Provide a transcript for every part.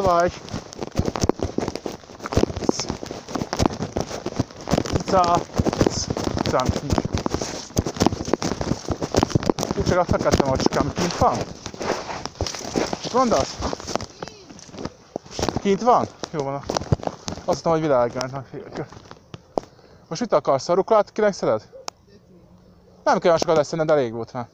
vagy? Cica. Cicám nincs. Úgy csak a fekete macskám kint van? Mit mondasz? Kint van? Jó van. Azt mondtam, hogy világán. Most mit akarsz? A ruklát kinek szeded? Nem kell sokat leszenned, elég volt már.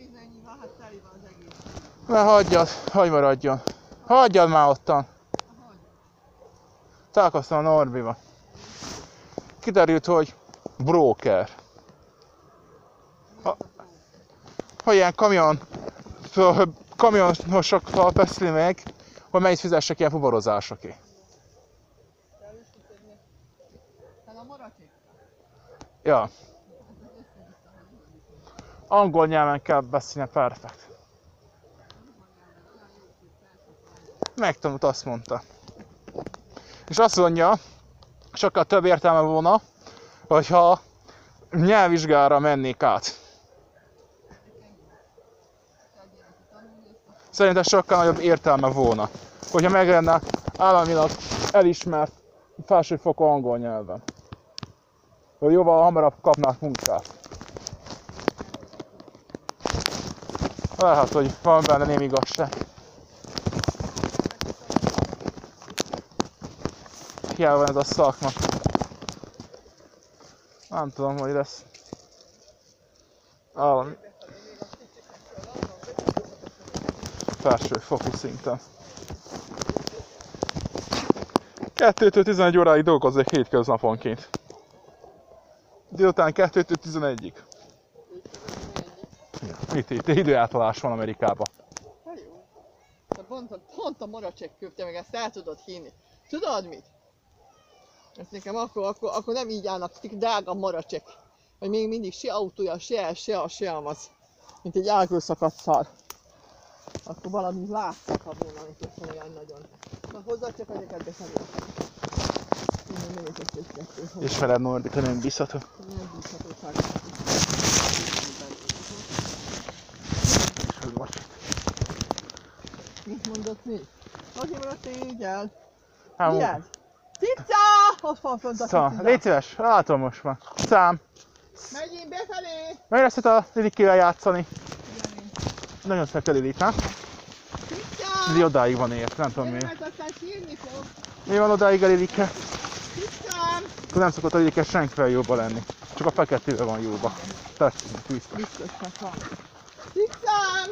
Ne hagyjad, hagyj maradjon. Hagyjad már ottan. Találkoztam a Norbival. Kiderült, hogy broker. Ha ilyen kamionosokkal beszél meg, hogy mennyit fizessek ilyen fuvarozásoké. Ja. Angol nyelven kell beszélni, perfekt. Megtanult, azt mondta. És azt mondja, sokkal több értelme volna, hogyha nyelvvizsgára mennék át. Szerintem sokkal nagyobb értelme volna, hogyha meg lenne államilag elismert felsőfokú angol nyelven. Hogy jóval hamarabb kapnák munkát. Lehet, hogy van benne némi igazság. Hiába van ez a szakma. Nem tudom, hogy lesz. Valami. Felsőfokú szinten. 2-től 11 óráig dolgozik hétköznaponként. Délután 2-től 11-ig. Mit itt? Időátállás van Amerikában. Pont a Maracek köpte meg, ezt el tudod hinni. Tudod mit? Ezt nekem akkor nem így állnak, drága Maracek. Vagy még mindig se autója, se az. Mint egy elkülszakadt szar. Akkor valami látszaka volna, amikor olyan nagyon. Na hozzá csak ezeket beszélni. És veled Nordika nem bízható? Nem bízható csak. Mit mondott mi? Azért maradt így el. Mi ez? Cica! Ott van fönt a cica. Légy szíves, látom most már. Szám. Megyünk befelé! Meg lesz a Lilikivel játszani. Nagyon szeret a Lilik, nem? Cica! Lili odáig van ért, nem tudom mi. Mert aztán sírni fog. Mi van odáig a Lilike? Cicám! Akkor nem szokott a Lilike senkivel jóba lenni. Csak a feketével van jóba. Tetszik, biztos. Biztosnak van. Cicám!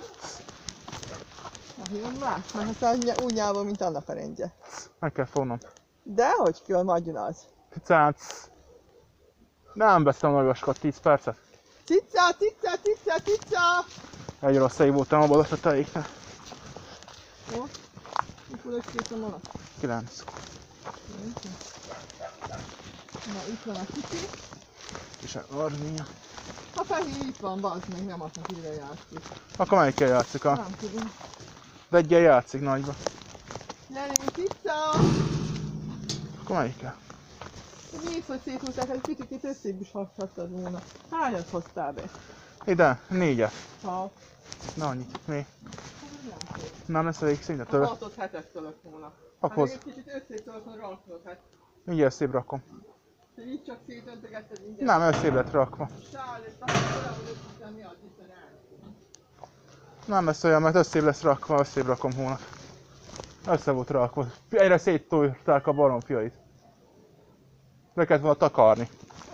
Jön már? Mert aztán úgy nyelvol, mint annak a rendje. Meg kell fognom. Dehogy kell, nagyon az. Cicánc. Nem beszélem nagyoskot, 10 percet. Cica, cica, cica, cica! Egy rossz év voltam abban a teteiknek. Jó? Mikor összétem volna? 9. Na, itt van a kicsi. És a Armia. A fehér itt van, bazd meg, nem adnak ide játszik. Akkor melyikkel játszik? Nem tudom. De egyel játszik nagyba. Gyerünk, cica! Akkor melyikkel? Nézd, hogy széthúzták, egy picit összébb is használtad volna. Hányat hoztál be? Ide, 4-et. Ha. Na annyit, mi? Nem lesz elég szinte A tőle. 6-ot 7-et tölök volna. Akkor Hát egy kicsit összébb tölök, hogy rakod, hát. mindjárt szép rakom. Te így csak szétöntögetted mindjárt. Nem, összébb lett rakva. Sál, és akkor összesen mi az itt a rá? Nem lesz olyan, mert összébb lesz rakva, összébb rakom hónap. Össze volt rakva. Egyre széttolták a baromfiait. Le kellett volna takarni.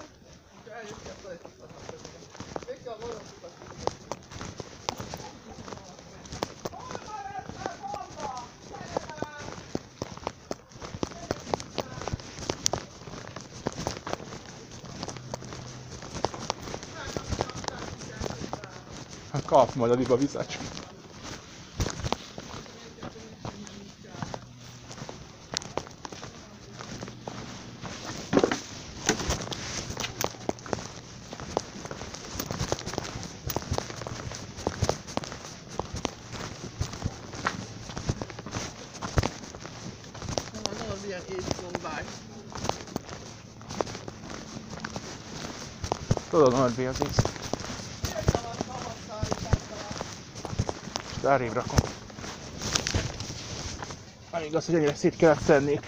Kap majd a liba vizet. Ilyen észlombák. Tudod, Norbi az ész. És arrébb rakom. Nem igaz, hogy ennyire szét kellett szednék.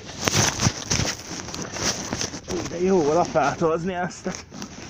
De jó lapátozni ezt.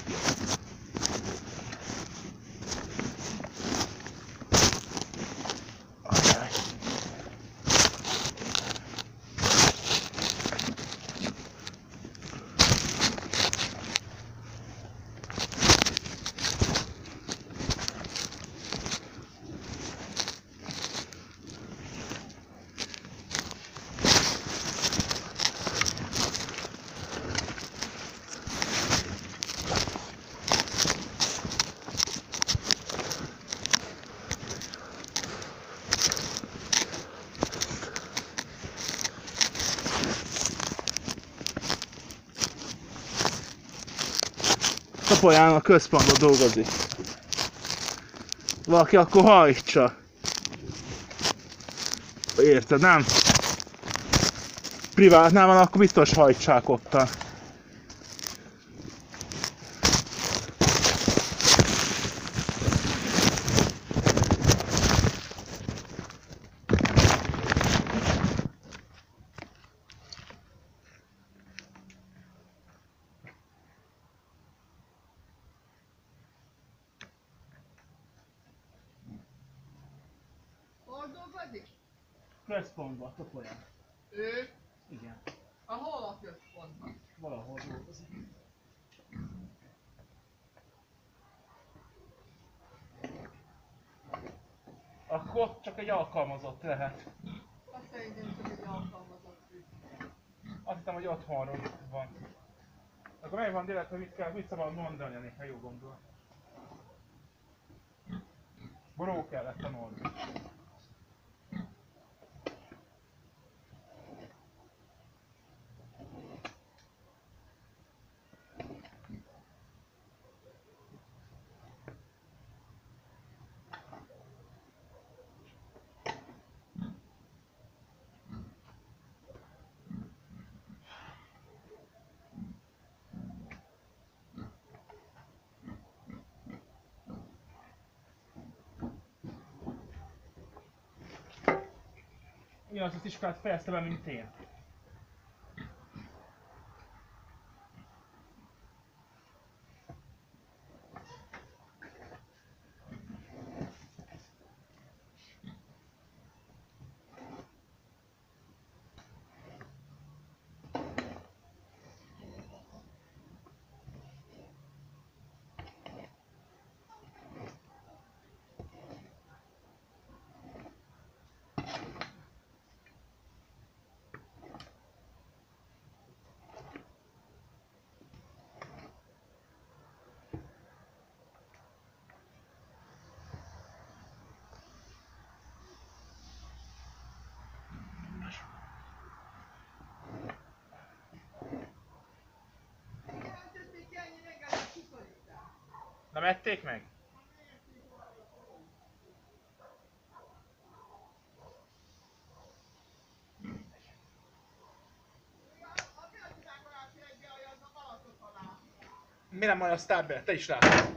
Apolyán a központban dolgozik. Valaki akkor hajtsa. Érted, nem? Privátnál van, akkor biztos hajtsák ottan. Hol dolgozik? Központban, Topolyán. Ő? Igen. A hol a központban? Valahol dolgozik. Akkor csak egy alkalmazott lehet. Azt szerintem csak egy alkalmazott. Azt hittem, hogy otthonról van. Akkor mely van direkt, hogy mit szabad mondani, ha jó gondol. Boró kellett tanulni. Ugyanazt az iskolát fejezte be, mint én. Nem ették meg? Mi nem olyan sztárbe? Te is látod.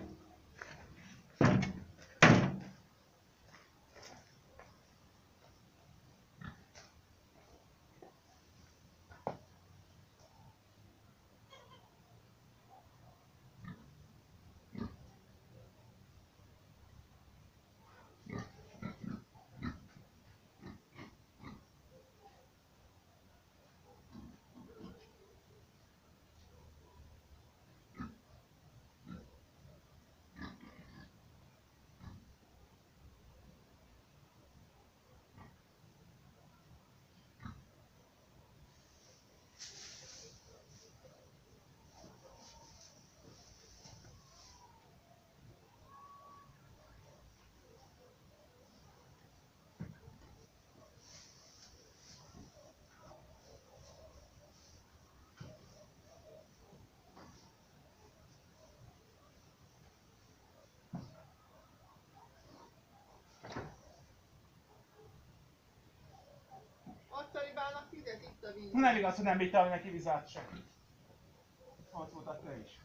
Talibának fizet itt a víz. Nem igaz, hogy nem vitál neki vizát se. Ott voltál te is.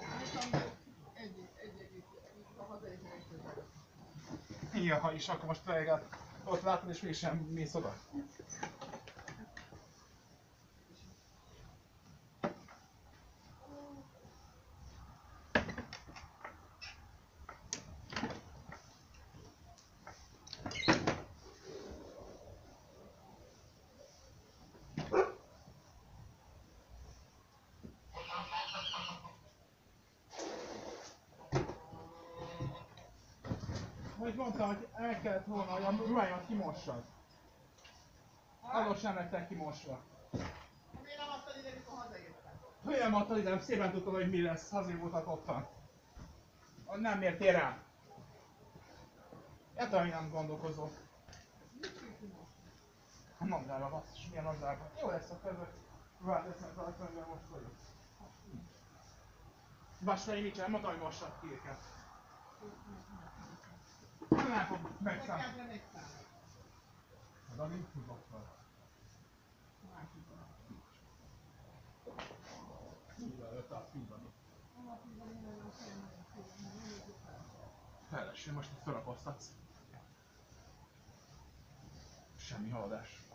A hazai szerencsézet. Ja, és akkor most legalább ott látod és mégsem mész oda. Vagy mondtam, hogy el kellett volna, hogy a ruháimat kimossad. Azok sem lettek kimosva. Miért nem adtad ide, mikor hazaértem? Hogy nem adtad ide, szépen tudtad, hogy mi lesz, azért voltak ottan. Nem mértél rá. Értem, hogy nem gondolkozol. A nadrága, basszus, milyen nadrága. Jó lesz a között. Ruhát esznek rajta, amivel most vagyok. Vasfej mit sem, mondta, hogy mossad ki őket. Nem fog megszállni. Nekem megszállni. Az a nincs tudottal. Felessél, most itt felakoztatsz. Semmi haladás.